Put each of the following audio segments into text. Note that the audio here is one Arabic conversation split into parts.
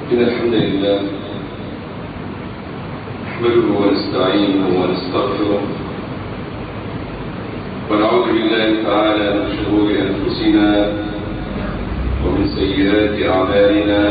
إن الحمد لله نحمده ونستعينه ونستغفره ونعوذ بالله تعالى من شرور أنفسنا ومن سيئات أعمالنا.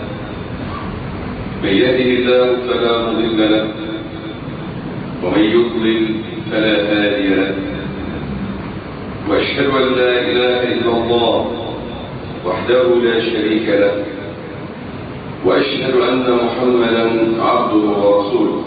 من يهده الله فلا مضل له ومن يضلل فلا هادي له، وأشهد أن لا إله إلا الله وحده لا شريك له، وأشهد أن محمدا عبده ورسوله.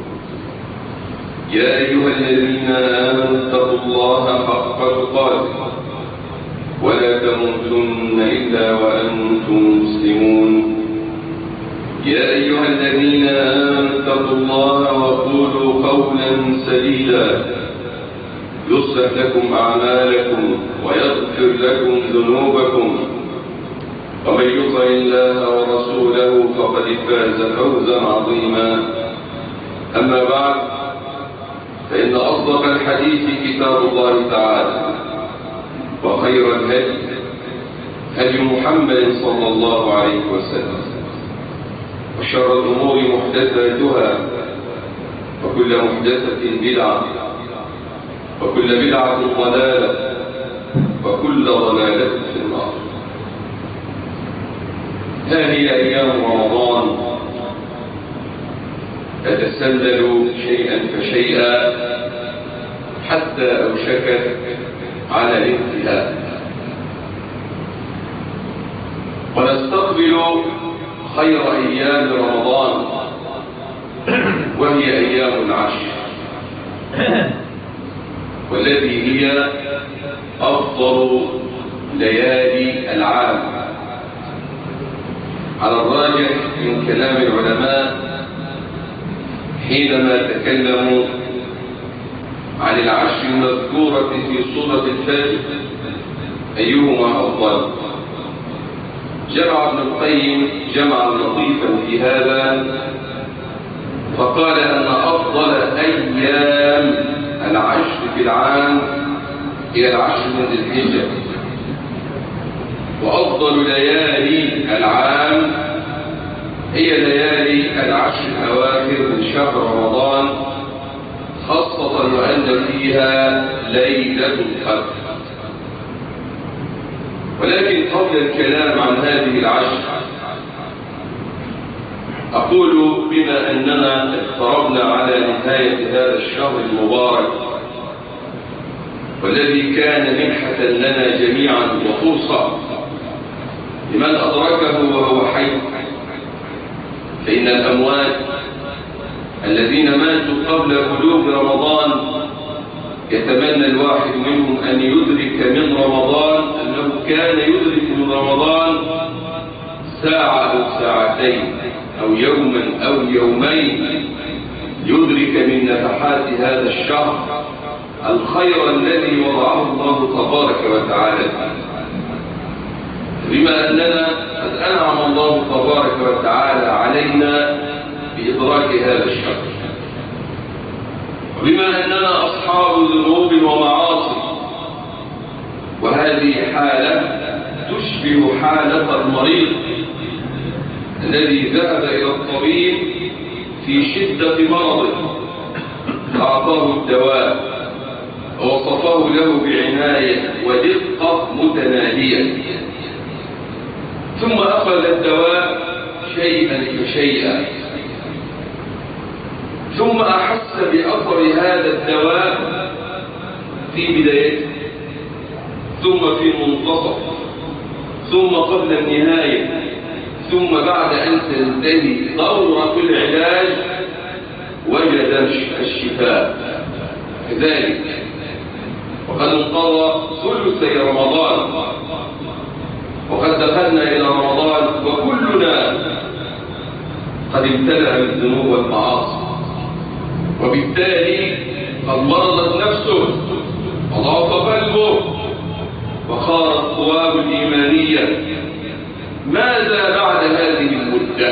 يا أيها الذين آمنوا اتقوا الله حق تقاته ولا تموتن إلا وأنتم مسلمون. يا أيها الذين آمنوا اتقوا الله وقولوا قولا سديدا يصلح لكم أعمالكم ويغفر لكم ذنوبكم، ومن يطع الله ورسوله فقد فاز فوزا عظيما. أما بعد، فإن أصدق الحديث كتاب الله تعالى، وخير الهدي هدي محمد صلى الله عليه وسلم، وشر الأمور محدثاتها، وكل محدثة بدعة، وكل بدعة ضلالة، وكل ضلالة في النار. هذه أيام رمضان تتسلل شيئا فشيئا حتى أوشكت على الانتهاء، ونستقبل خير أيام رمضان وهي أيام العشر، والتي هي أفضل ليالي العام على الراجح من كلام العلماء حينما تكلموا عن العشر المذكورة في سورة الفجر أيهما أفضل. جمع ابن القيم جمعا لطيفا في هذا، فقال أن أفضل أيام العشر في العام هي العشر من ذي الحجة، وأفضل ليالي العام هي ليالي العشر الأواخر من شهر رمضان، خاصة وأن فيها ليلة القدر. ولكن قبل الكلام عن هذه العشر، أقول بما أننا اقتربنا على نهاية هذا الشهر المبارك، والذي كان منحة لنا جميعا وفرصة لمن أدركه وهو حي، فإن الأموات الذين ماتوا قبل بلوغ رمضان يتمنى الواحد منهم أن يدرك من رمضان أنه كان يدرك من رمضان ساعة أو ساعتين أو يوما أو يومين، يدرك من نفحات هذا الشهر الخير الذي وضعه الله تبارك وتعالى. بما أننا قد أنعم الله تبارك وتعالى علينا بإدراك هذا الشهر، وبما أننا أصحاب ذنوب ومعاصي، وهذه حالة تشبه حالة المريض الذي ذهب إلى الطبيب في شدة مرضه فأعطاه الدواء ووصفه له بعناية ودقة متناهية، ثم أخذ الدواء شيئا فشيئا، ثم أحس بأثر هذا الدواء في بدايته، ثم في منتصف، ثم قبل النهاية، ثم بعد أن تنتهي دورة العلاج وجد الشفاء. كذلك وقد انقضى ثلثي رمضان، وقد دخلنا إلى رمضان وكلنا قد امتلأ بالذنوب والمعاصي، وبالتالي قد مرضت نفسه وضعف قلبه وخارت قواه الإيمانية. ماذا بعد هذه المدة؟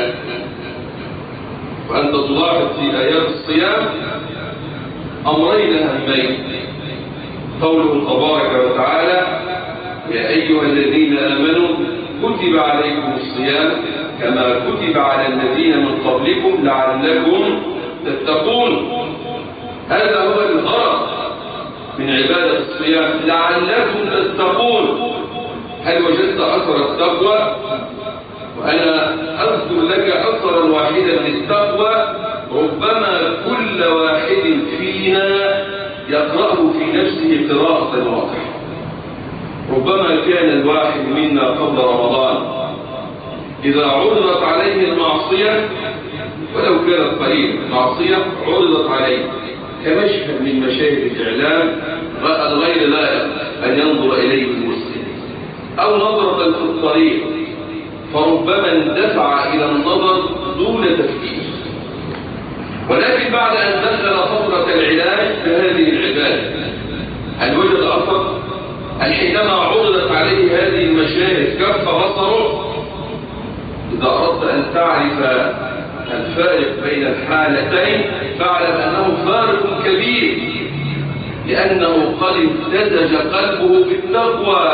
وأنت تلاحظ في آيات الصيام أمرين هامين: قوله تبارك وتعالى: يا أيها الذين آمنوا كتب عليكم الصيام كما كتب على الذين من قبلكم لعلكم تتقون. هذا هو الغرض من عبادة الصيام، لعلكم تتقون. هل وجدت أثر التقوى؟ وأنا أذكر لك أثرا واحدا للتقوى ربما كل واحد فينا يقرأه في نفسه قراءة واضحة. ربما كان الواحد منا قبل رمضان إذا عرضت عليه المعصية ولو كانت قليلة، معصية عرضت عليه كمشهد من مشاهد الإعلام الغير لائق أن ينظر إليه المسلم، أو نظرة في الطريق، فربما اندفع إلى النظر دون تفكير. ولكن بعد أن دخل فترة العلاج بهذه العبادة هل وجد أثر؟ هل حينما عرضت عليه هذه المشاهد كف بصره؟ إذا أردت أن تعرف الفارق بين الحالتين فاعلم أنه فارق كبير، لأنه قد امتزج قلبه بالتقوى.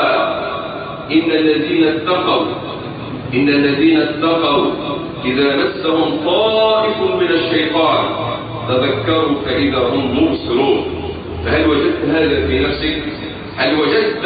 إن الذين اتقوا إذا مسهم طائف من الشيطان تذكروا فإذا هم مبصرون. فهل وجدت هذا في نفسك؟ هل وجدت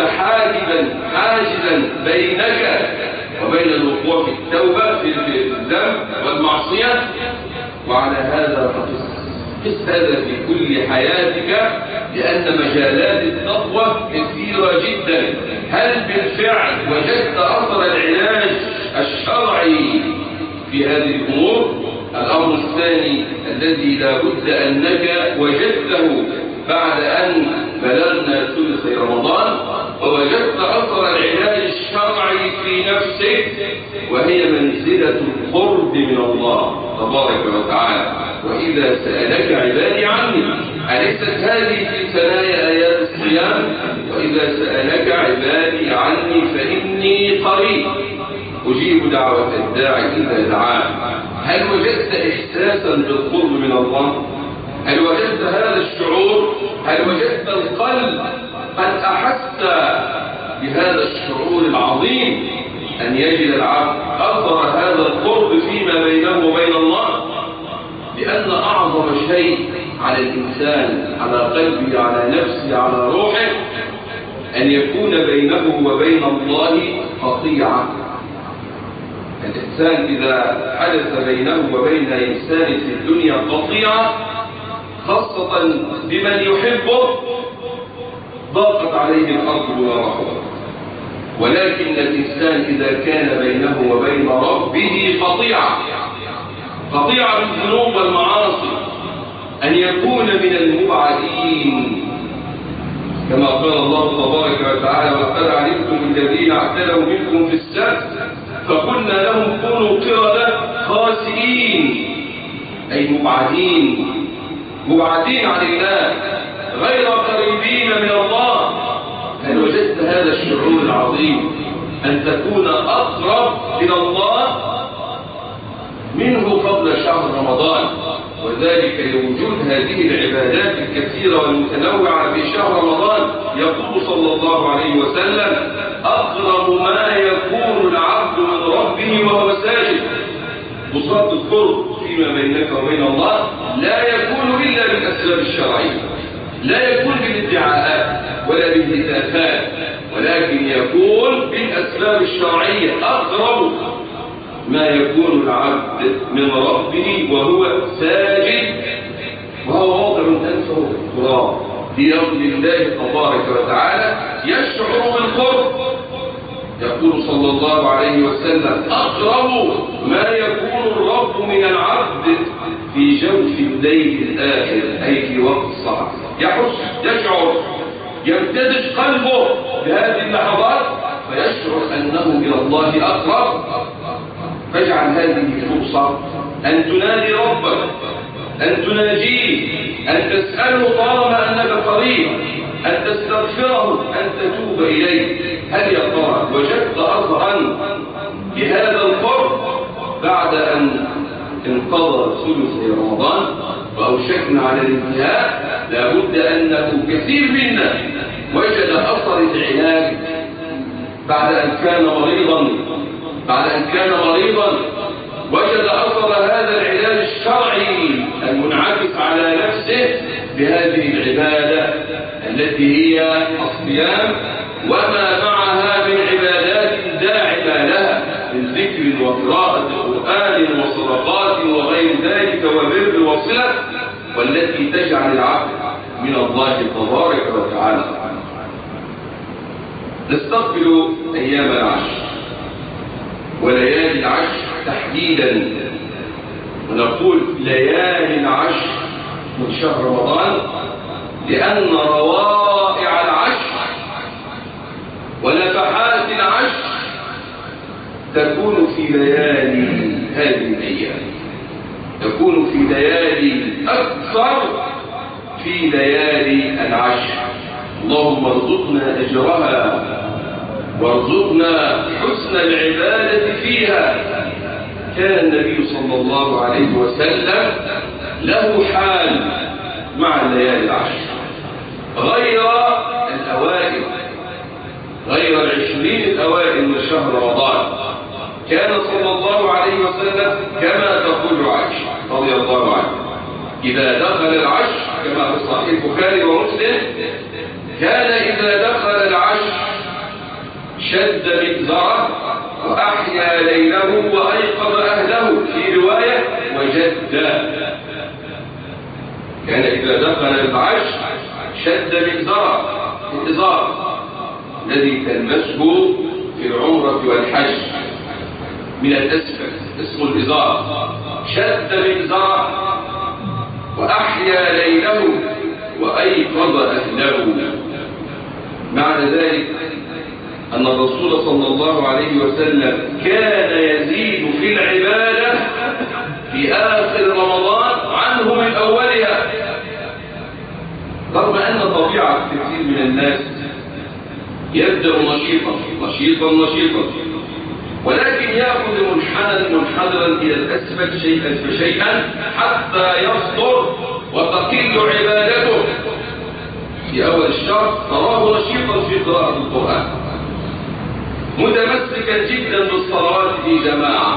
حاجزا بينك وبين الوقوع في التوبة في الذنب والمعصية؟ وعلى هذا قس هذا في كل حياتك، لأن مجالات التقوى كثيرة جدا. هل بالفعل وجدت أثر العلاج الشرعي في هذه الأمور؟ الأمر الثاني الذي لا بد أنك وجدته بعد أن بلغنا ثلث رمضان ووجدت أثر العلاج الشرعي في نفسك، وهي منزلة القرب من الله تبارك وتعالى. وإذا سألك عبادي عني، أليست هذه في ثنايا آيات الصيام؟ وإذا سألك عبادي عني فإني قريب أجيب دعوة الداعي إذا دعان. هل وجدت إحساسا بالقرب من الله؟ هل وجدت هذا الشعور؟ هل وجدت القلب قد أحس بهذا الشعور العظيم أن يجد العبد أثر هذا القرب فيما بينه وبين الله؟ لأن أعظم شيء على الإنسان، على قلبه، على نفسه، على روحه، أن يكون بينه وبين الله قطيعة. الإنسان إذا حدث بينه وبين إنسان في الدنيا قطيعة، خاصة بمن يحبه، ضاقت عليه الأرض بما رحبت. ولكن الإنسان إذا كان بينه وبين ربه قطيعة بالذنوب والمعاصي، أن يكون من المبعدين، كما قال الله تبارك وتعالى: وقد علمتم الذين اعتدوا منكم في السبت فقلنا لهم كونوا قردة خاسئين، أي مبعدين عن الله، غير قريبين من الله. هل وجدت هذا الشعور العظيم أن تكون أقرب إلى الله منه قبل شهر رمضان؟ وذلك لوجود هذه العبادات الكثيرة والمتنوعة في شهر رمضان. يقول صلى الله عليه وسلم: أقرب ما يكون العبد من ربه وهو ساجد. وصلت القرب فيما بينك وبين الله لا يكون إلا بالأسباب الشرعية، لا يكون بالادعاءات ولا بالهتافات، ولكن يكون بالأسباب الشرعية. أقرب ما يكون العبد من ربه وهو ساجد، وهو موضع أنفه التراب ليرضي الله تبارك وتعالى، يشعر بالقرب. يقول صلى الله عليه وسلم: أقرب ما يكون الرب من العبد في جوف الليل الآخر، أي في وقت السحر. يحس، يشعر، يمتزج قلبه بهذه اللحظات فيشعر أنه إلى الله أقرب. فاجعل هذه فرصة أن تنادي ربك، أن تناجيه، أن تسأله طالما أنك قريب، أن تستغفره، أن تتوب إليه. هل يا ترى وجدت أثرا بهذا القرب بعد أن انقضى ثلث رمضان وأوشكنا على الانتهاء؟ لابد أنه كثير منا وجد أثر العلاج بعد أن كان مريضا وجد أثر هذا العلاج الشرعي المنعكس على نفسه بهذه العبادة التي هي الصيام وما معها من عبادات داعمة لها من ذكر وقراءة قرآن وصدقات وغير ذلك وبر وصلة، والتي تجعل العبد من الله تبارك وتعالى. نستقبل أيام العشر وليالي العشر تحديدا، ونقول ليالي العشر من شهر رمضان لأن روائع العشر ونفحات العشر تكون في ليالي هذه الأيام، تكون في ليالي أكثر في ليالي العشر. اللهم ارزقنا أجرها وارزقنا حسن العبادة فيها. كان النبي صلى الله عليه وسلم له حال مع الليالي العشر غير الأوائل، غير 20 الأوائل من شهر رمضان. كان صلى الله عليه وسلم كما تقول عائشة رضي الله عنها إذا دخل العشر كما في صحيح البخاري ومسلم، كان إذا دخل العشر شد مئزره وأحيا ليله وأيقظ أهله، في رواية وجد. كان إذا دخل العشر شد مئزره، الإزار الذي تلبسه في العمرة والحج من الأسفل اسمه الإزار، شد مئزره وأحيا ليله وأيقظ أهله. معنى ذلك أن الرسول صلى الله عليه وسلم كان يزيد في العبادة في آخر رمضان عنه من أولها، رغم أن طبيعة كثير من الناس يبدأ نشيطا ولكن يأخذ منحدرا إلى الأسفل شيئا فشيئا حتى يصدر وتقل عبادته. في أول الشهر تراه نشيطا في قراءة القرآن، متمسكا جدا بالصلوات في جماعة،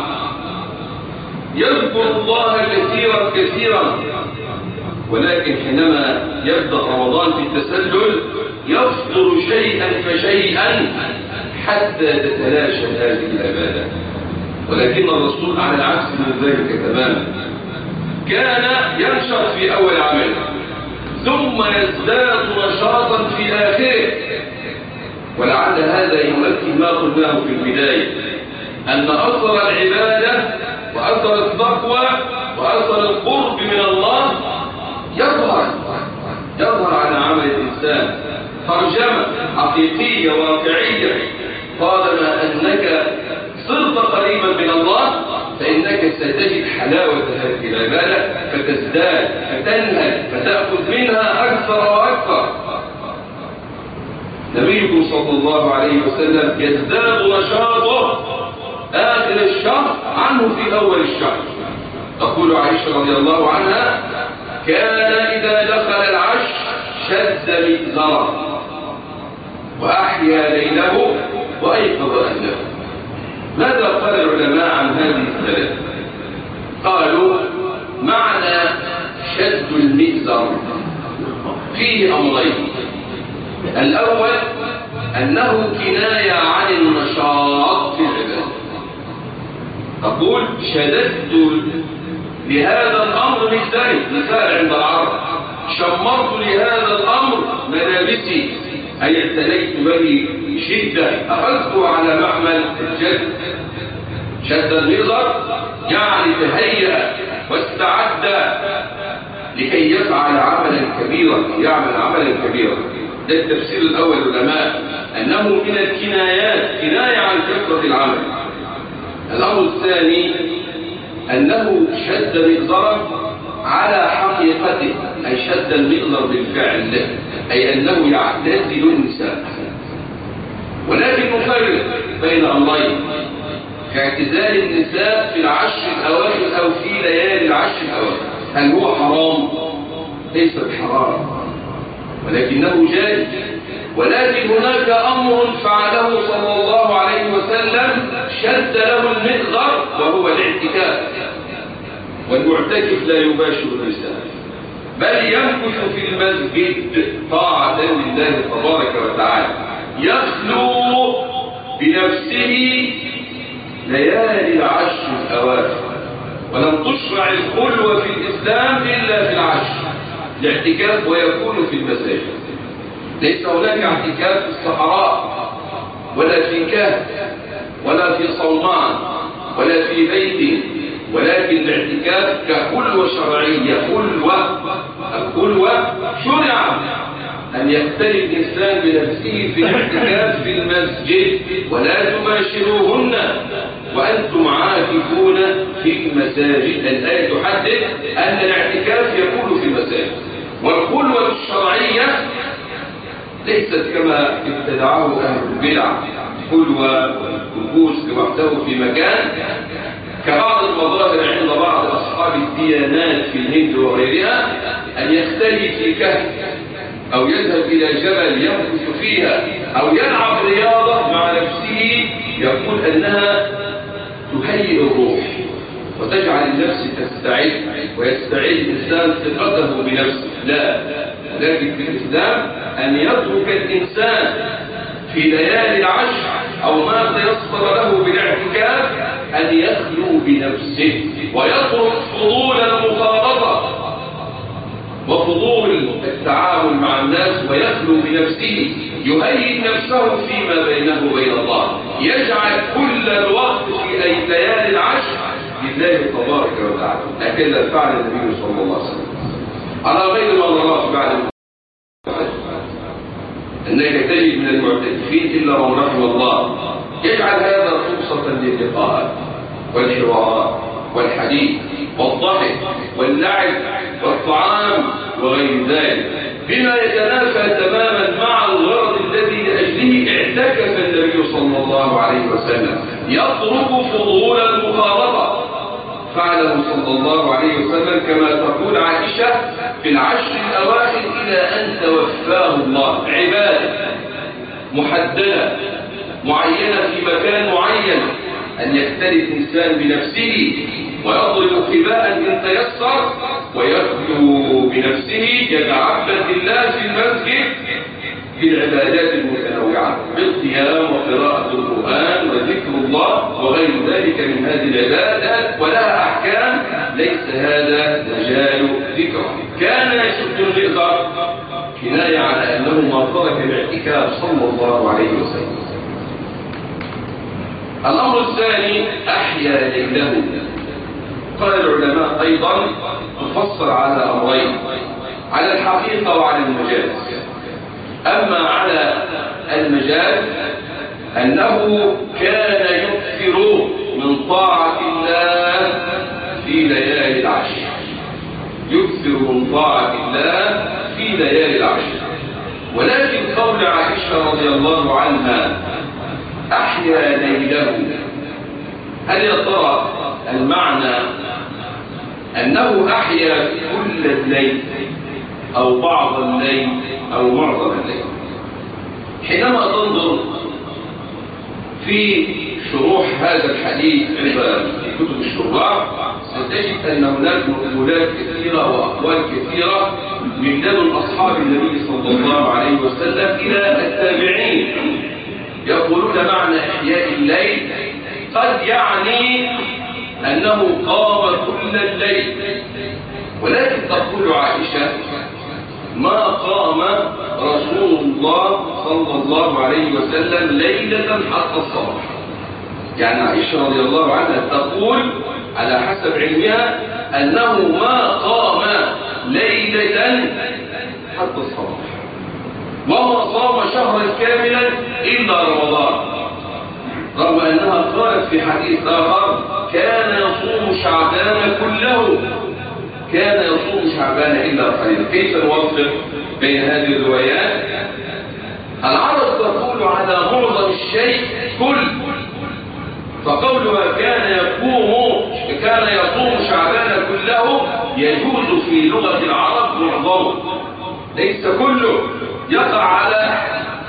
يذكر الله كثيرا، ولكن حينما يبدأ رمضان في التسلل يصدر شيئا فشيئا حتى تتلاشى هذه العبادة. ولكن الرسول على العكس من ذلك تماما، كان ينشط في أول عمل ثم يزداد نشاطا في آخره. ولعل هذا يمثل ما قلناه في البداية، أن أثر العبادة وأثر التقوى وأثر القرب من الله يظهر على عمل الإنسان ترجمة حقيقية واقعية. طالما أنك صرت قريبا من الله فإنك ستجد حلاوة هذه العبادة، فتزداد فتنهل فتأخذ منها أكثر وأكثر. نبيكم صلى الله عليه وسلم يزداد نشاطه آخر الشهر عنه في أول الشهر. تقول عائشة رضي الله عنها كان إذا دخل العشر شد مئزره وأحيا ليله وأيقظ أهله. ماذا قال العلماء عن هذه الثلاثة؟ قالوا معنى شد المئزر فيه أمرين. الأول أنه كناية عن النشاط في العبادة، تقول شددت لهذا الأمر مئزري، مثال عند العرب شمرت لهذا الأمر ملابسي، أي اعتنيت به شدة، أخذته على محمل الجد. شد المئزر يعني تهيأ واستعد لكي يفعل عملا كبيرا، يعمل عملا كبيرا. ده التفسير الأول العلماء، أنه من الكنايات كناية عن كثرة العمل. الأمر الثاني أنه شد مئزره على حقيقته، أي شد المئزر بالفعل، أي أنه يعتزل النساء. ولكن نفرق بين أمرين في اعتزال النساء في العشر الأواخر أو في ليالي العشر الأواخر. هل هو حرام؟ ليس بحرام، ولكنه جائز. ولكن هناك أمر فعله صلى الله عليه وسلم شد له المئزر، وهو الاعتكاف. والمعتكف لا يباشر النساء، بل يمكث في المسجد طاعة لله تبارك وتعالى، يخلو بنفسه ليالي العشر الأواخر. ولم تشرع الخلوة في الإسلام إلا في العشر الاعتكاف، ويكون في المساجد. ليس هناك اعتكاف في الصحراء ولا في كهف ولا في صومعة ولا في بيت، ولكن الاعتكاف كخلوة شرعية. الخلوة شرع أن يختلي الإنسان بنفسه في الاعتكاف في المسجد، ولا تباشروهن وأنتم عاكفون في المساجد. الآية تحدد أن الاعتكاف يكون في المساجد. والخلوة الشرعية ليست كما ابتدعه أهل البدع، خلوة والكوس لوحده في مكان، كبعض المظاهر عند بعض أصحاب الديانات في الهند وغيرها، أن يختلي في كهف أو يذهب إلى جبل يمكث فيها أو يلعب رياضة مع نفسه، يقول أنها تهيئ الروح وتجعل النفس تستعد ويستعد الإنسان ثقته بنفسه. لا، لكن في الإسلام أن يترك الإنسان في ليالي العشر أو ما تيسر له بالاعتكاف أن يخلو بنفسه ويترك فضول المخالطة وفضول التعامل مع الناس، ويخلو بنفسه، يهيئ نفسه فيما بينه وبين الله، يجعل كل الوقت في ليالي العشر لله تبارك وتعالى. هكذا فعل النبي صلى الله عليه وسلم على غير ما نراه بعد أنك تجد من المعتكفين إلا من رحم الله، يجعل هذا فرصة للقاءات والحوارات والحديث والضحك واللعب والطعام وغير ذلك، بما يتنافى تماما مع الغرض الذي لأجله اعتكف النبي صلى الله عليه وسلم، يترك فضول المخالطة. فعله صلى الله عليه وسلم كما تقول عائشة في العشر الأواخر إلى أن توفاه الله، عبادة محددة معينة في مكان معين، أن يختلي الإنسان بنفسه ويضرب خباء إن تيسر ويخلو بنفسه، يتعبد لله في المسجد بالعبادات المتنوعة، بالقيام وقراءة القرآن وذكر الله وغير ذلك من هذه العبادات، ولها أحكام ليس هذا مجال ذكره. كان يشد المئزر كناية على أنه ما ترك الاعتكاف صلى الله عليه وسلم. الأمر الثاني أحيا ليله. قال العلماء أيضا تفسر على أمرين، على الحقيقة وعلى المجاز. أما على المجاز أنه كان يكثر من طاعة الله في ليالي العشر، يكثر من طاعة الله في ليالي العشر. ولكن قول عائشة رضي الله عنها أحيا ليله، هل يا ترى المعنى أنه أحيا كل الليل أو بعض الليل أو معظم الليل؟ حينما تنظر في شروح هذا الحديث عند كتب الشراح ستجد أن هناك مقولات كثيرة وأقوال كثيرة من لدن أصحاب النبي صلى الله عليه وسلم إلى التابعين، يقولون معنى إحياء الليل قد يعني أنه قام كل الليل، ولكن تقول عائشة ما قام رسول الله صلى الله عليه وسلم ليلة حتى الصباح. يعني عائشة رضي الله عنها تقول على حسب علمها أنه ما قام ليلة حتى الصباح، وما صام شهرا كاملا إلا رمضان، رغم أنها قالت في حديث آخر كان يصوم شعبان كله، كان يصوم شعبان إلا قليلا. كيف نوفق بين هذه الروايات؟ العرب تقول على معظم الشيء كل، فقولها كان يصوم شعبان كله يجوز في لغة العرب معظمه، ليس كله، يقع على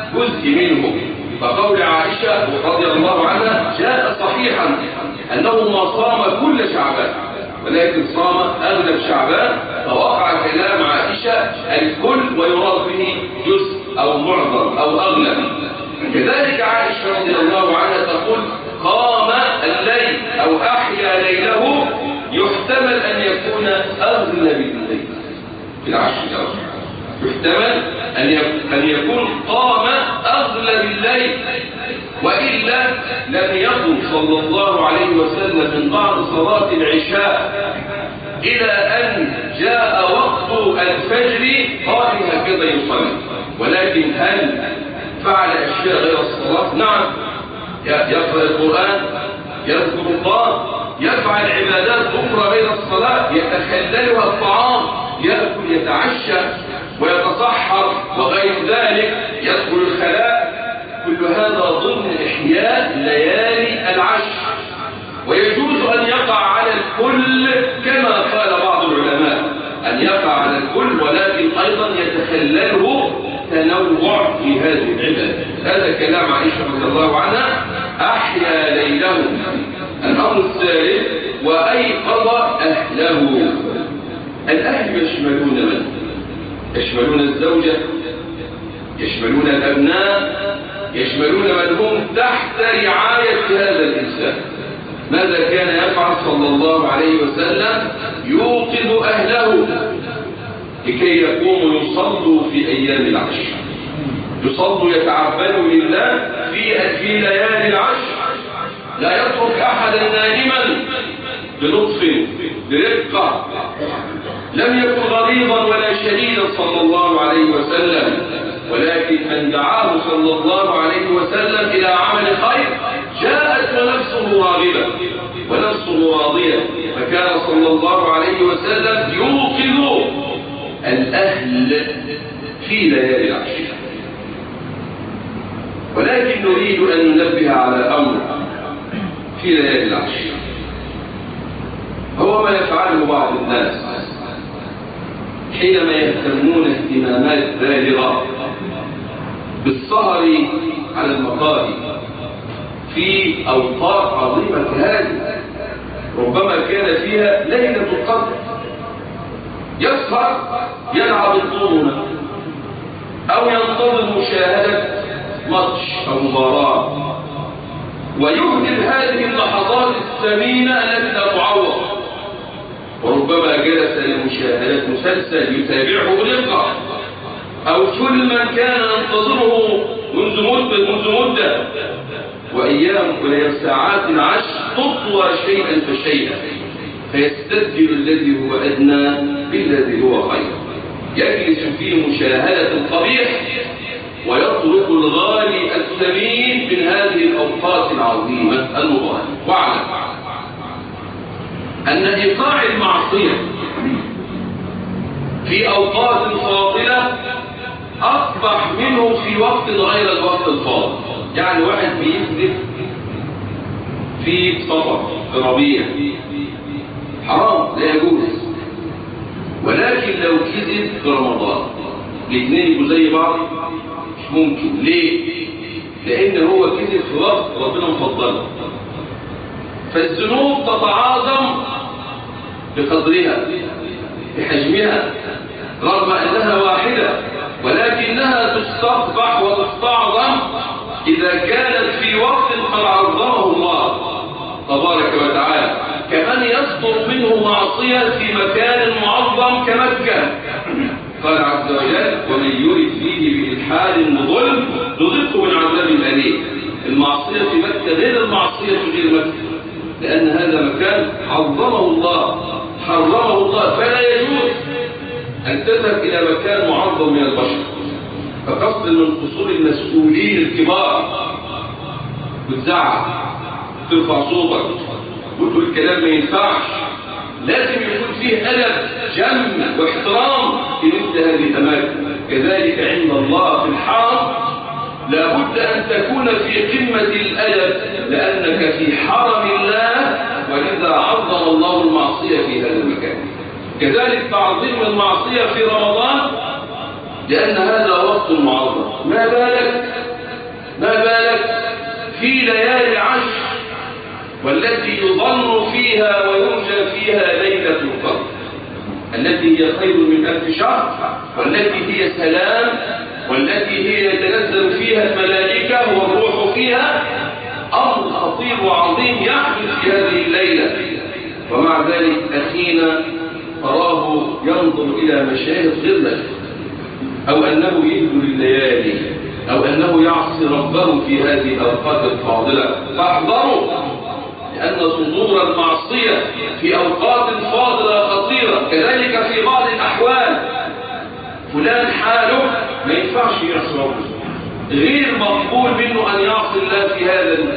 جزء منه. فقول عائشة رضي الله عنها جاء صحيحا أنه ما صام كل شعبان ولكن صام أغلب شعبان، فوقع كلام عائشة الكل ويراد به جزء أو معظم أو أغلب. كذلك عائشة رضي الله عنها تقول قام الليل أو أحيا ليله، يحتمل أن يكون أغلب الليل في العشر الأواخر، يحتمل أن يكون قام أغلب الليل، وإلا لم يقم صلى الله عليه وسلم من بعد صلاة العشاء إلى أن جاء وقت الفجر قائم هكذا يصلي. ولكن هل فعل أشياء غير الصلاة؟ نعم، يقرأ القرآن، يذكر الله، يفعل عبادات أخرى غير الصلاة، يتخللها الطعام، يأكل يتعشى ويتصحر وغير ذلك، يدخل الخلاء. كل هذا ضمن إحياء ليالي العشر، ويجوز أن يقع على الكل كما قال بعض العلماء، أن يقع على الكل، ولكن أيضا يتخلله تنوع في هذه العبادة. هذا كلام عائشة رضي الله عنها أحيا ليله. الأمر الثالث وأيقظ أهله. الأهل يشملون من؟ يشملون الزوجة، يشملون الأبناء، يشملون من هم تحت رعاية هذا الإنسان. ماذا كان يفعل صلى الله عليه وسلم؟ يوقظ أهله لكي يقوموا يصلوا في أيام العشر، يصلوا يتعبدوا لله في ليالي العشر. لا يترك أحدا نائما بلطف برقة، لم يكن غليظا ولا شديدا صلى الله عليه وسلم، ولكن من دعاه صلى الله عليه وسلم إلى عمل خير جاءت ونفسه راغبة ونفسه راضية، فكان صلى الله عليه وسلم يوقظ الأهل في ليالي العشر. ولكن نريد أن ننبه على أمر في ليالي العشر، هو ما يفعله بعض الناس حينما يهتمون اهتمامات بالغة بالسهر على المقاهي في أوقات عظيمة كهذه، ربما كان فيها ليلة القدر، يسهر يلعب الطولة أو ينتظر مشاهدة ماتش أو مباراة، ويهدر هذه اللحظات الثمينة التي لا تعوض. وربما جلس لمشاهدة مسلسل يتابعه بدقة أو فيلما كان ينتظره منذ مدة، وأيام ساعات العشر تطوى شيئا فشيئا، فيستبدل الذي هو أدنى بالذي هو خير، يجلس في مشاهدة القبيح ويترك الغالي الثمين من هذه الأوقات العظيمة المباركة. واعلم أن إيقاع المعصية في أوقات فاضلة أصبح منه في وقت غير الوقت الفاضل. يعني واحد بيكذب في صفر في ربيع حرام لا يجوز، ولكن لو كذب في رمضان الاثنين يبقوا زي بعض مش ممكن. ليه؟ لأن هو كذب في وقت ربنا مفضله، فالذنوب تتعاظم بقدرها بحجمها رغم أنها واحدة، ولكنها تستقبح وتستعظم إذا كانت في وقت قد عظمه الله تبارك وتعالى، كمن يصدر منه معصية في مكان معظم كمكة. قال عز وجل ومن يرد فيه بإلحاد بظلم نذقه من عذاب أليم. المعصية في مكة غير المعصية في غير مكة، لأن هذا مكان عظمه الله حرمه الله، فلا يجوز أن تذهب إلى مكان معظم من البشر فقصد من قصور المسؤولين الكبار وتزعق ترفع صوتك وتقول الكلام ما ينفعش. لازم يكون فيه أدب جم واحترام في مثل هذه الأماكن. كذلك عند الله في الحرم لابد أن تكون في قمة الأدب، لأنك في حرم الله، ولذا عظم الله المعصية في هذا المكان. كذلك تعظيم المعصية في رمضان لأن هذا وقت معظم. ما بالك في ليالي العشر والتي يظن فيها ويرجى فيها ليلة القدر، التي هي خير من 1000 شهر، والتي هي سلام، والتي هي يتنزل فيها الملائكة والروح فيها. أمر خطير وعظيم يحدث في هذه الليلة. ومع ذلك أخينا تراه ينظر إلى مشاهد غير، أو أنه يهدر الليالي، أو أنه يعصي ربه في هذه الأوقات الفاضلة. فاحذروا، لأن صدور المعصية في أوقات فاضلة خطيرة. كذلك في بعض الأحوال فلان حاله ما ينفعش يعصي ربه، غير مقبول منه أن يعصي الله في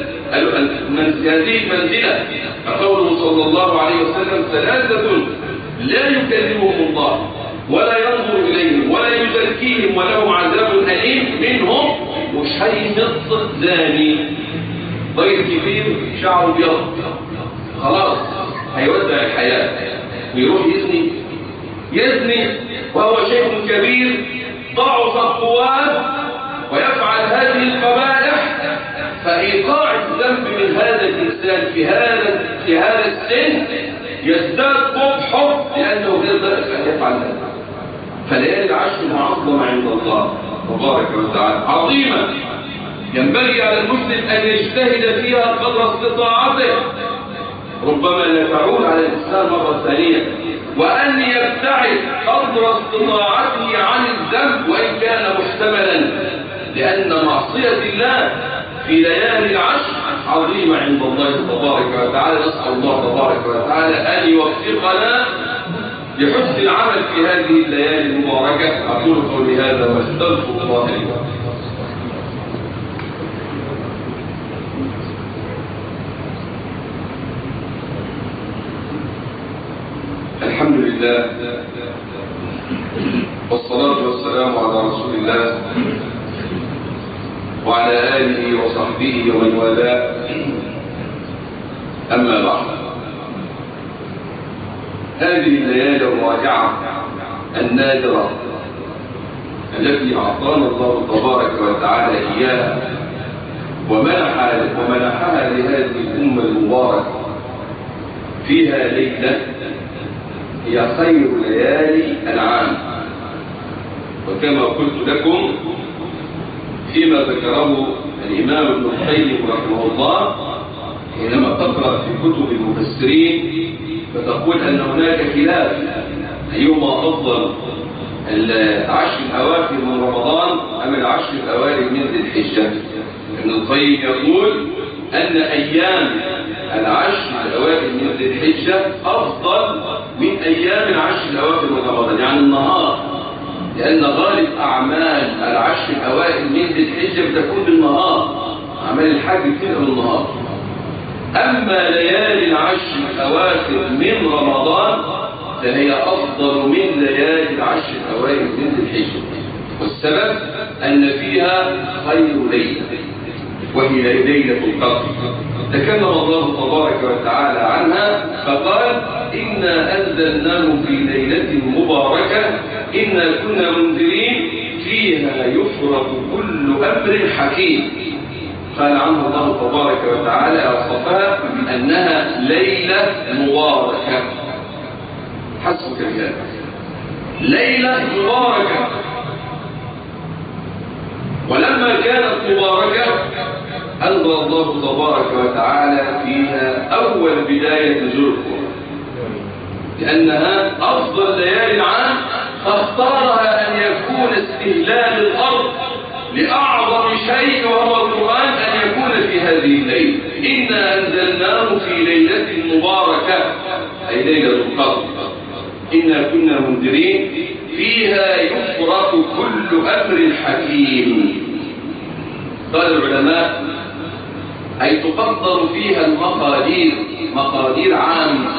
هذه المنزلة. فقوله صلى الله عليه وسلم: 3 لا يكلمهم الله ولا ينظر إليهم ولا يزكيهم ولهم عذاب أليم، منهم مشيط زاني، ضير كبير شعره ابيض، خلاص هيودع الحياة ويروح يزني وهو شيخ كبير ضعف قواه ويفعل هذه القبائح. فإيقاع الذنب من هذا الإنسان في هذا السن يزداد قبحه، لأنه غير ذلك أن يفعل ذلك. فليالي العشر معظمة عند الله تبارك وتعالى، عظيمة، ينبغي على المسلم أن يجتهد فيها قدر استطاعته، ربما لا تعود على الإسلام مرة ثانية، وأن يبتعد قدر استطاعته عن الذنب وإن كان محتملا، لأن معصية الله في ليالي العشر عظيمة عند الله تبارك وتعالى. نسأل الله تبارك وتعالى أن يوفقنا لحسن العمل في هذه الليالي المباركة. أقول قولي هذا واستغفر الله لي ولكم. الحمد لله والصلاة والسلام على رسول الله وعلى آله وصحبه ومن والاه، أما بعد. هذه الليالي الراجعة النادرة التي أعطانا الله تبارك وتعالى إياها ومنحها لهذه الأمة المباركة، فيها ليلة هي خير ليالي العام. وكما قلت لكم فيما ذكره الإمام ابن القيم رحمه الله حينما تقرأ في كتب المفسرين فتقول أن هناك خلاف أيهما أفضل، العشر الأواخر من رمضان أم العشر الأوائل من ذي الحجة. ابن القيم يقول أن أيام العشر الأواخر من ذي الحجة أفضل من أيام العشر الأواخر من رمضان، يعني النهار، لأن غالب أعمال العشر الأوائل من ذي الحجة بتكون بالنهار، أعمال الحج بتبقى بالنهار. أما ليالي العشر الأواخر من رمضان فهي أفضل من ليالي العشر الأوائل من ذي الحجة، والسبب أن فيها خير ليلة وهي ليلة القدر. تكلم الله تبارك وتعالى عنها فقال: إنا أنزلناه في ليلة مباركة إنا كنا منذرين فيها يفرق كل أمر حكيم. قال عنه الله تبارك وتعالى وصفها أنها ليلة مباركة. حسبك بهذا، ليلة مباركة. ولما كانت مباركة أنزل الله تبارك وتعالى فيها أول بداية نزول القرآن، لأنها أفضل ليالي العام، فاختارها أن يكون استهلال الأرض لأعظم شيء وهو القرآن أن يكون في هذه الليلة. إنا أنزلناه في ليلة مباركة أي ليلة القدر إنا كنا منذرين فيها يفرق كل أمر حكيم. قال العلماء: أي تقدر فيها المقادير، مقادير عامة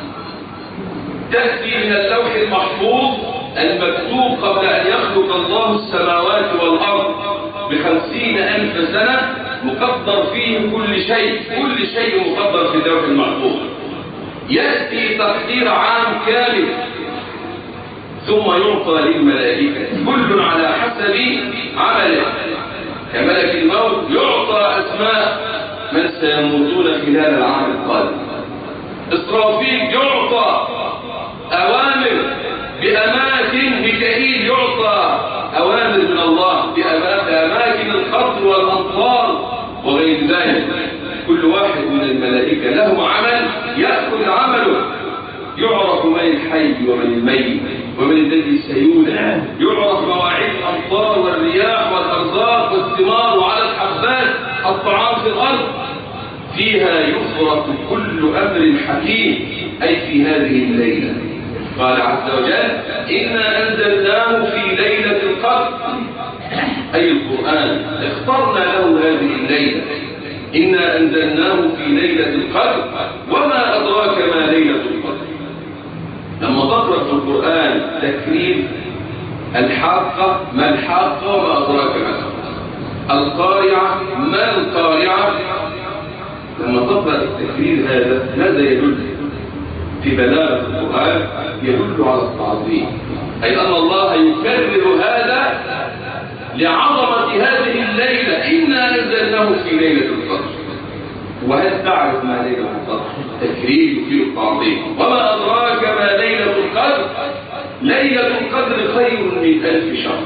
تأتي من اللوح المحفوظ المكتوب قبل أن يخلق الله السماوات والأرض ب50,000 سنة، مقدر فيه كل شيء مقدر في اللوح المحفوظ. يأتي تقدير عام كامل ثم يعطى للملائكة كل على بحسب عمله. كملك الموت يعطى أسماء من سيموتون خلال العام القادم. إسرافيل يعطى أوامر بأماكن، ميكائيل يعطى أوامر من الله بأماكن القطر والأمطار وغير ذلك. كل واحد من الملائكة له عمل يأخذ عمله. يعرف من الحي ومن الميت ومن الذي سيولع. يعرف مواعيد الأمطار والرياح والأرزاق والثمار وعلى الحبات الطعام في الأرض. فيها يفرق كل أمر حكيم، أي في هذه الليلة. قال عز وجل: إنا أنزلناه في ليلة القدر، أي القرآن اخترنا له هذه الليلة. إنا أنزلناه في ليلة القدر وما أدراك ما ليلة القدر. لما تقرأ في القرآن تكريم الحاقة، ما الحاقة وما أدراك ما القارعة، ما القارعة. لما تقرأ التكرير هذا ماذا يدل؟ في بلاغة القرآن يدل على التعظيم، أي أن الله يكرر هذا لعظمة هذه الليلة. إنا أنزلناه في ليلة القدر. وهل تعرف ما ليلة القدر؟ تكرير في التعظيم. وما أدراك ما ليلة القدر؟ ليلة القدر خير من 1000 شهر.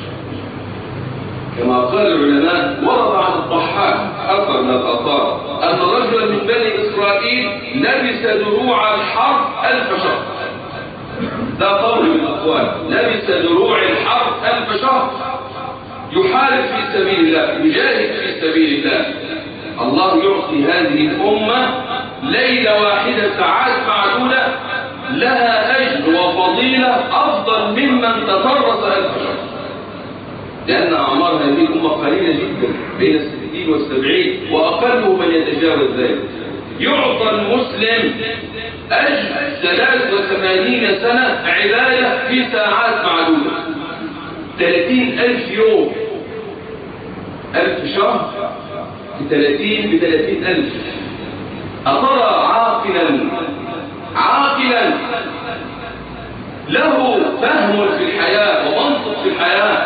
كما قال العلماء، ورد عن الضحاك أثر من الآثار أن رجلا من بني إسرائيل لبس دروع الحرب 1000 شهر. ده قول من الأقوال، لبس دروع الحرب 1000 شهر يحارب في سبيل الله، يجاهد في سبيل الله. الله يعطي هذه الأمة ليلة واحدة ساعات معدودة لها أجر وفضيلة أفضل ممن تفرس 1000 شهر، لأن أعمار هذه الأمة قليلة جدا، بين 60 و70، وأقله من يتجاوز ذلك. يعطى المسلم أجر 83 سنة عبادة في ساعات معدودة. 30,000 يوم، 1000 شهر ب30 ب30,000. أترى عاقلا له فهم في الحياة ومنطق في الحياة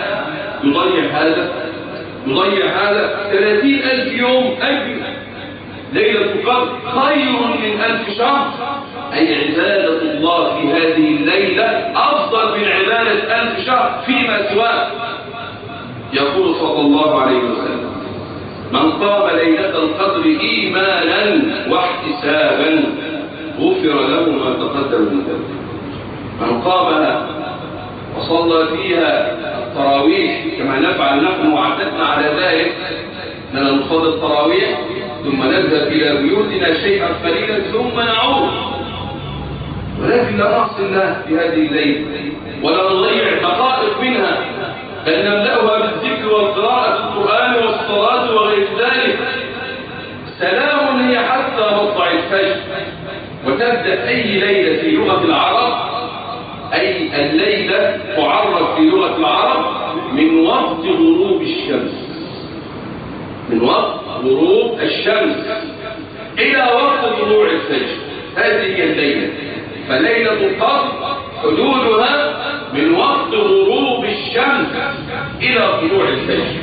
يضيع هذا 30,000 يوم أجر ليلة القدر خير من 1000 شهر، أي عبادة الله في هذه الليلة أفضل من عبادة 1000 شهر فيما سواه. يقول صلى الله عليه وسلم: من قام ليلة القدر إيمانا واحتسابا غفر له ما تقدم من ذنبه. من قامها وصلى فيها التراويح كما نفعل نحن وعدتنا على ذلك، أننا نصلي التراويح ثم نذهب إلى بيوتنا شيئا قليلا ثم نعود، ولكن لا نعصي الله في هذه الليلة ولا نضيع دقائق منها، بل نملأها بالذكر والقراءة القرآن والصلاة وغير ذلك. سلام هي حتى مطلع الفجر. وتبدأ أي ليلة في لغة العرب، أي الليلة تعرف في لغة العرب من وقت غروب الشمس، من وقت غروب الشمس إلى وقت طلوع الفجر. هذه هي الليلة. فليلة القدر حدودها من وقت غروب الشمس إلى طلوع الفجر.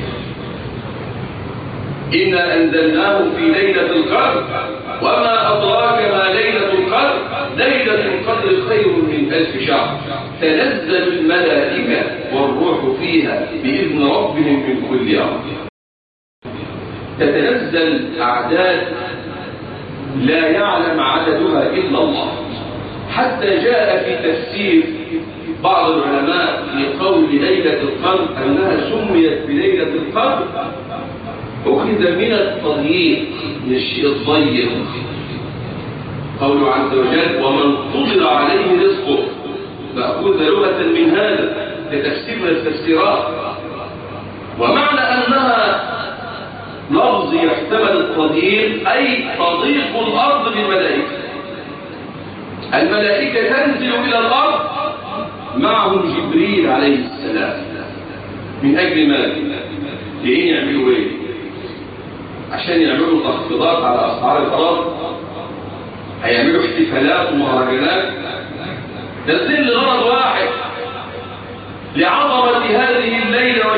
إنا أنزلناه في ليلة القدر وما أدراك ما ليلة القدر. ليلة القدر خير من 1000 شهر. تنزل الملائكة والروح فيها بإذن ربهم من كل أمر. تتنزل أعداد لا يعلم عددها إلا الله. حتى جاء في تفسير بعض العلماء في قول ليلة القدر أنها سميت بليلة القدر أخذ من التضييق، من الشيء الضيق. قوله عز وجل: ومن قدر عليه رزقه، مأخوذ لغة من هذا لتفسير من التفسيرات. ومعنى أنها لفظ يحتمل التضييق، أي تضيق الأرض بالملائكة. الملائكة تنزل إلى الأرض معهم جبريل عليه السلام. من أجل ماذا؟ لأن يعملوا إيه؟ عشان يعملوا تخفيضات على أسعار الأرض، هيعملوا احتفالات ومهرجانات. نزل لغرض واحد، لعظمة هذه الليلة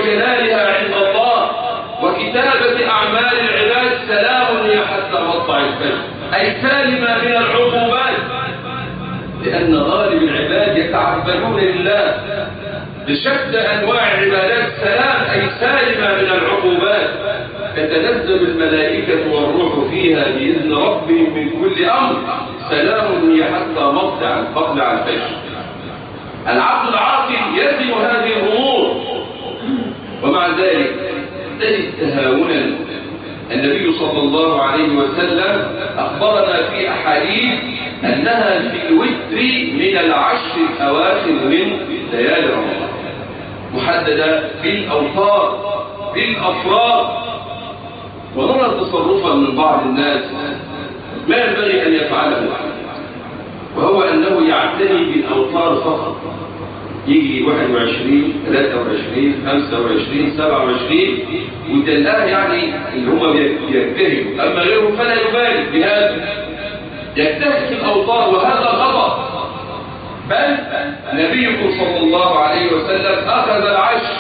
تقطع الفجر، أي سالمة من العقوبات، لأن غالب العباد يتعبدون لله بشتى أنواع العبادات سلام، أي سالمة من العقوبات، تتنزل الملائكة والروح فيها بإذن ربهم من كل أمر، سلام هي حتى مطلع الفجر. العبد العاقل يزن هذه الأمور، ومع ذلك تجد تهاونا. النبي صلى الله عليه وسلم أخبرنا في أحاديث أنها في الوتر من العشر الأواخر من ليالي رمضان، محددة بالأوقات بالأفراد. ونرى تصرفا من بعض الناس ما ينبغي أن يفعله، وهو أنه يعتني بالأوتار فقط، يجي 21 23 25 27 وتلقاه يعني اللي هم بيجتهدوا، أما غيرهم فلا يبالي بهذا، يجتهد في الأوتار، وهذا خطأ. بل نبيكم صلى الله عليه وسلم أخذ العشر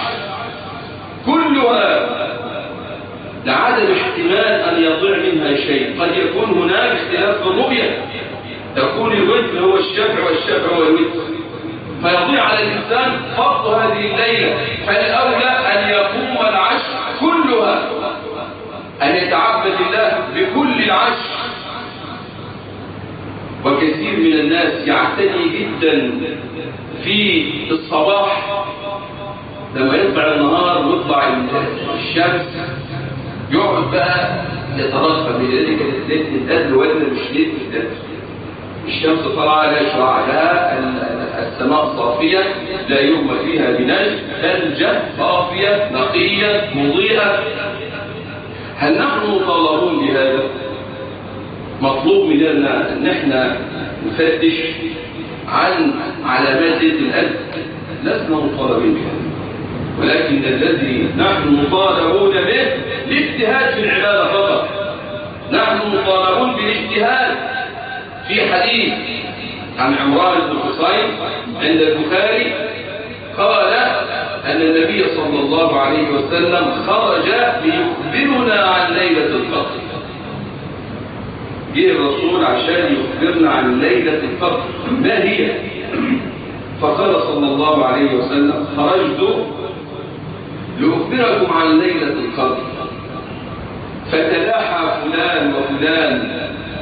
كلها لعدم احتمال أن يضيع منها شيء. قد يكون هناك اختلاف في الرؤية، تكون الوتر هو الشفع والشفع هو الوتر، فيضيع على الإنسان فرض هذه الليلة، فالأولى أن يقوم العشر كلها، أن يتعبد الله بكل العشر. وكثير من الناس يعتني جدا في الصباح، لما يطلع النهار ويطلع الشمس يقعد بقى يترقب لذلك ليلة القدر ولا مش ليلة القدر. الشمس طالعة لا شعاع لها، السماء صافية لا يغمى فيها بنجم، ثلجة صافية نقية مضيئة. هل نحن مطالبون بهذا؟ مطلوب مننا ان احنا نفتش عن علامات ليلة القدر؟ لسنا مطالبين بهذا، ولكن الذي نحن مطالبون به الاجتهاد في العبادة فقط. نحن مطالبون بالاجتهاد. في حديث عن عمران بن حصين عند البخاري قال أن النبي صلى الله عليه وسلم خرج ليخبرنا عن ليلة القدر. جه الرسول عشان يخبرنا عن ليلة القدر ما هي. فقال صلى الله عليه وسلم خرجت لأخبركم عن ليلة القدر، فتلاحى فلان وفلان،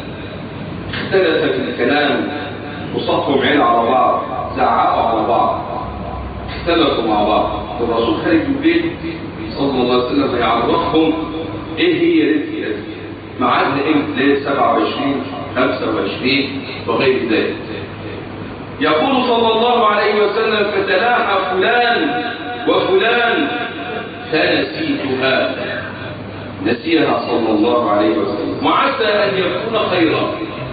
اختلف في الكلام وصفوا عين على بعض، زعقوا على بعض، اختلفوا مع بعض. والرسول خارج من البيت صلى الله عليه وسلم يعرفهم ايه هي ليلة القدر، ميعادنا امتى، ليلة 27 25 وغير ذلك. يقول صلى الله عليه وسلم فتلاحى فلان وفلان فنسيتها، نسيها صلى الله عليه وسلم، وعسى أن يكون خيرا،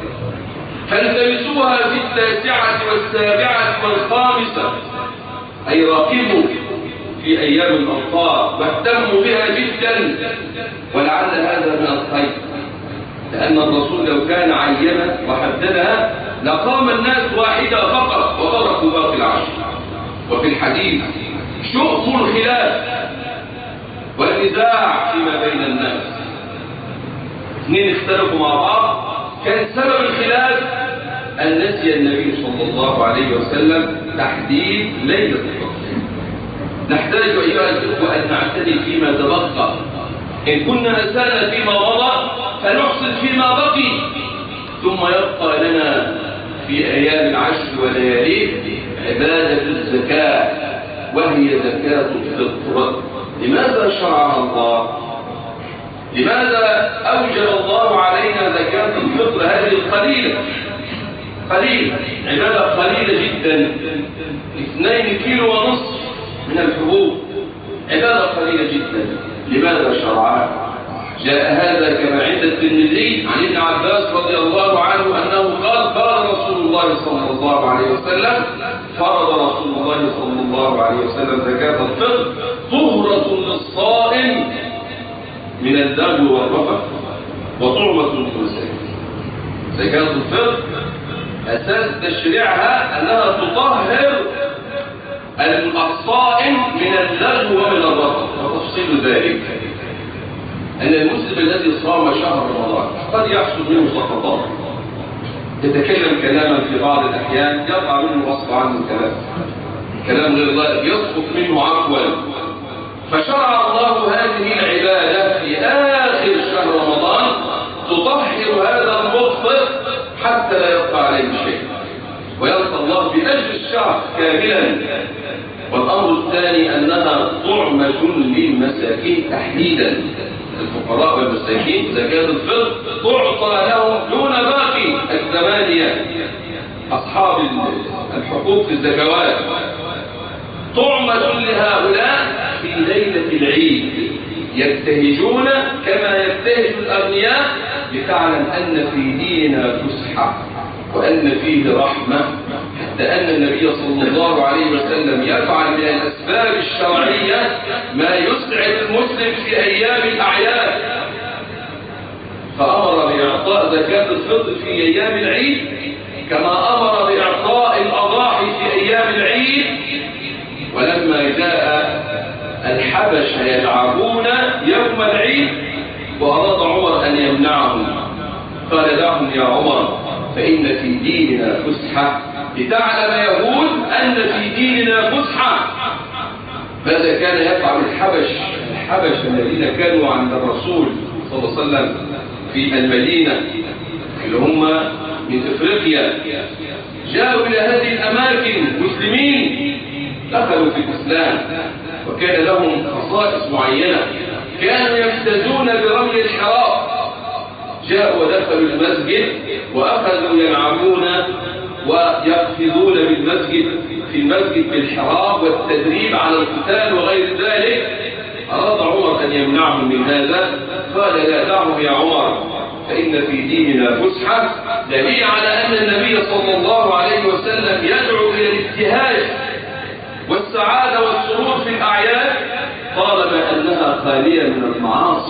فالتمسوها في 9 و7 و5، أي راقبوا في أيام الأمطار واهتموا بها جدا، ولعل هذا من الخير، لأن الرسول لو كان عينها وحددها لقام الناس واحدة فقط وتركوا باقي العشر. وفي الحديث شؤم الخلاف والنزاع فيما بين الناس، اثنين اختلفوا مع بعض، كان سبب الخلاف أن نسي النبي صلى الله عليه وسلم تحديد ليلة القدر. نحتاج أيها الأخوة أن نعتني فيما تبقى، إن كنا نسانا فيما مضى فنحسن فيما بقي، ثم يبقى لنا في أيام العشر ولياليه عبادة الزكاة، وهي زكاة الفطر. لماذا شرعها الله؟ لماذا أوجب الله علينا زكاة الفطر هذه القليلة؟ قليلة، عبادة قليلة جدا، 2.5 كيلو من الحبوب، عبادة قليلة جدا. لماذا شرعها؟ جاء هذا كما عند الترمذي عن ابن عباس رضي الله عنه أنه قال رسول الله صلى الله عليه وسلم فرض رسول الله صلى الله عليه وسلم زكاة الفطر طهرة للصائم من اللغو والرفث وطعمة للمساكين. زكاة الفطر أساس تشريعها أنها تطهر الصائم من اللغو ومن الرفث، وتفصيل ذلك أن المسلم الذي صام شهر رمضان قد يحصل منه سقطات، يتكلم كلاما في بعض الأحيان يقع منه غصب عنه كلام غير لائق يسقط منه عفوا، فشرع الله هذه العبادة في آخر شهر رمضان تطهر هذا المخطئ حتى لا يبقى عليه شيء ويلقى الله بأجر الشهر كاملا. والأمر الثاني أنها طعمة للمساكين تحديدا، الفقراء والمساكين زكاة الفطر تعطى لهم دون باقي الثمانية أصحاب الحقوق في الزكوات، طعمة لهؤلاء في ليلة العيد يبتهجون كما يبتهج الأغنياء لتعلم أن في ديننا فسحة وأن فيه رحمة، حتى أن النبي صلى الله عليه وسلم يفعل من الأسباب الشرعية ما يسعد المسلم في أيام الأعياد، فأمر بإعطاء زكاة الفطر في أيام العيد كما أمر بإعطاء الأضاحي في أيام العيد. ولما جاء الحبش يلعبون يوم العيد وأراد عمر أن يمنعهم قال دعهم يا عمر فإن في ديننا فسحة لتعلم يهود أن في ديننا فسحة. ماذا كان يفعل الحبش الذين كانوا عند الرسول صلى الله عليه وسلم في المدينة اللي هم من إفريقيا، جاءوا إلى هذه الأماكن مسلمين دخلوا في الإسلام وكان لهم خصائص معينة، كانوا يمتازون برمي الحراب، جاءوا ودخلوا المسجد وأخذوا يلعبون ويقفزون في المسجد بالحراب والتدريب على القتال وغير ذلك. أراد عمر أن يمنعهم من هذا قال لا دعهم يا عمر فإن في ديننا فسحة، دليل على أن النبي صلى الله عليه وسلم يدعو إلى الابتهاج والسعادة والسرور في الأعياد طالما أنها خالية من المعاصي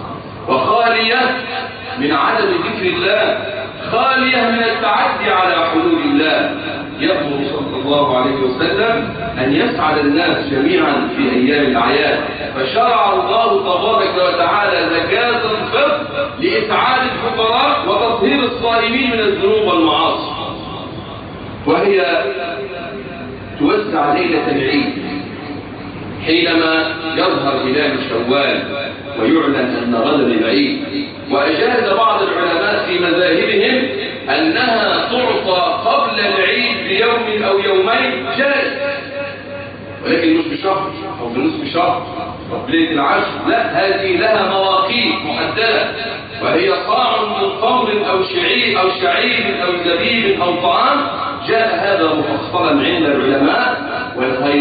وخالية من عدم ذكر الله، خالية من التعدي على حدود الله. يأمر صلى الله عليه وسلم أن يسعد الناس جميعا في أيام الأعياد، فشرع الله تبارك وتعالى زكاة الفطر لإسعاد الفقراء وتطهير الصائمين من الذنوب والمعاصي، وهي توزع ليلة العيد حينما يظهر هلال شوال ويعلن أن غدا العيد. وأجاز بعض العلماء في مذاهبهم أنها تعطى قبل العيد بيوم أو يومين جائز، ولكن مش بشهر أو بنصف شهر أو بليلة العشر، لا، هذه لها مواقيت محددة، وهي صاع من تمر أو شعير أو زبيب أو طعام. جاء هذا مفصلا عند العلماء، وخير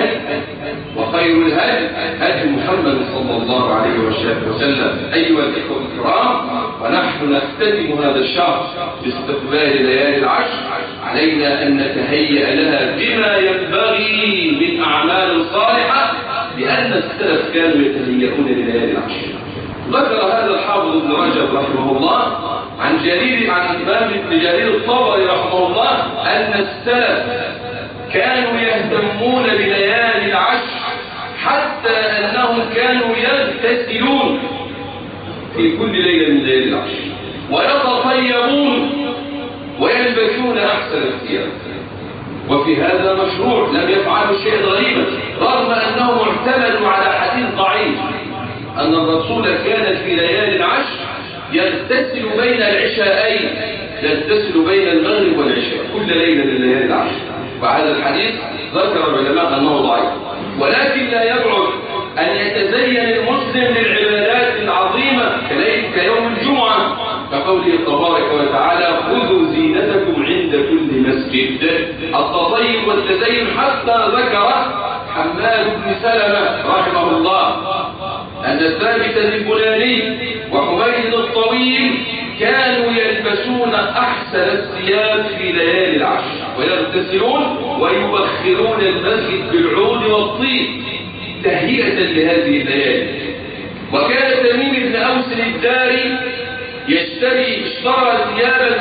الهدي هدي محمد صلى الله عليه وسلم. أيها الإخوة الكرام، ونحن نختتم هذا الشهر باستقبال ليالي العشر، علينا أن نتهيأ لها بما ينبغي من أعمال صالحة، لأن السلف كانوا يتهيئون لليالي العشر. ذكر هذا الحافظ ابن رجب رحمه الله عن الإمام ابن جرير الطبري رحمه الله أن السلف كانوا يهتمون بليالي العشر حتى أنهم كانوا يغتسلون في كل ليلة من ليالي العشر ويتطيبون ويلبسون أحسن الثياب. وفي هذا مشروع، لم يفعلوا شيء غريبا، رغم أنهم اعتمدوا على حديث ضعيف أن الرسول كان في ليالي العشر يغتسل بين العشاءين، يغتسل بين المغرب والعشاء كل ليلة من ليالي العشر. وهذا الحديث ذكر العلماء أنه ضعيف، ولكن لا يبعد أن يتزين المسلم للعبادات العظيمة كيوم الجمعة، كقوله تبارك وتعالى خذوا زينتكم عند كل مسجد. التطيب والتزين حتى ذكر حماد بن سلمة رحمه الله أن ثابت البناني وحميد الطويل كانوا يلبسون أحسن الثياب في ليالي العشر ويغتسلون ويبخرون المسجد بالعود والطيب تهيئة لهذه الليالي. وكان تميم بن أوس الداري اشترى ثيابا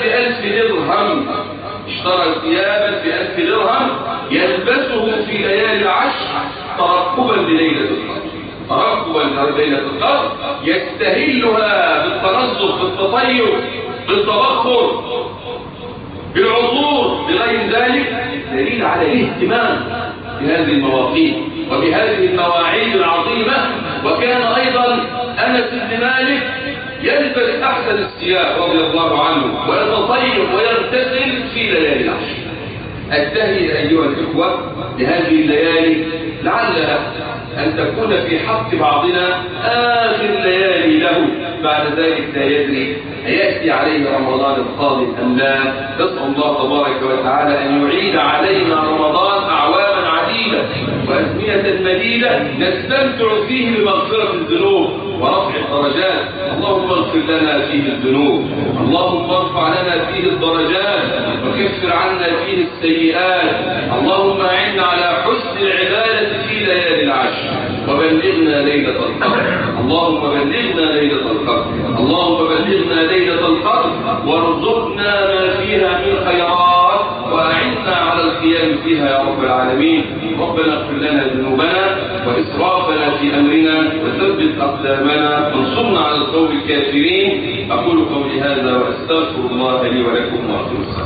ب1000 درهم يلبسه في ليالي العشر ترقبا لليلة القدر، يستهلها بالتنظف، بالتطيب، بالتبخر، بالعطور، بغير ذلك، دليل على الاهتمام بهذه المواقيت وبهذه المواعيد العظيمة. وكان أيضا أنس بن مالك يلبس أحسن الثياب رضي الله عنه ويتطيب ويغتسل في ليالي العشر. التهيئ أيها الإخوة لهذه الليالي لعلها أن تكون في حق بعضنا آخر ليالي له، بعد ذلك لا يدري أيأتي عليه رمضان القادم أم لا. نسأل الله تبارك وتعالى أن يعيد علينا رمضان أعواما عديدة وأزمنة مديدة نستمتع فيه بمغفرة الذنوب ورفع الدرجات. اللهم اغفر لنا فيه الذنوب، اللهم ارفع لنا فيه الدرجات وكفر عنا فيه السيئات. اللهم أعنا على حسن العبادة في ليالي العشر وبلغنا ليلة القدر. اللهم بلغنا ليلة القدر، اللهم بلغنا ليلة القدر وارزقنا ما فيها من خيرات وأعنا على القيام فيها يا رب العالمين. ربنا اغفر لنا ذنوبنا وإسرافنا في أمرنا وثبت أقدامنا وانصرنا على القوم الكافرين. أقول قولي هذا وأستغفر الله لي ولكم وأتوب.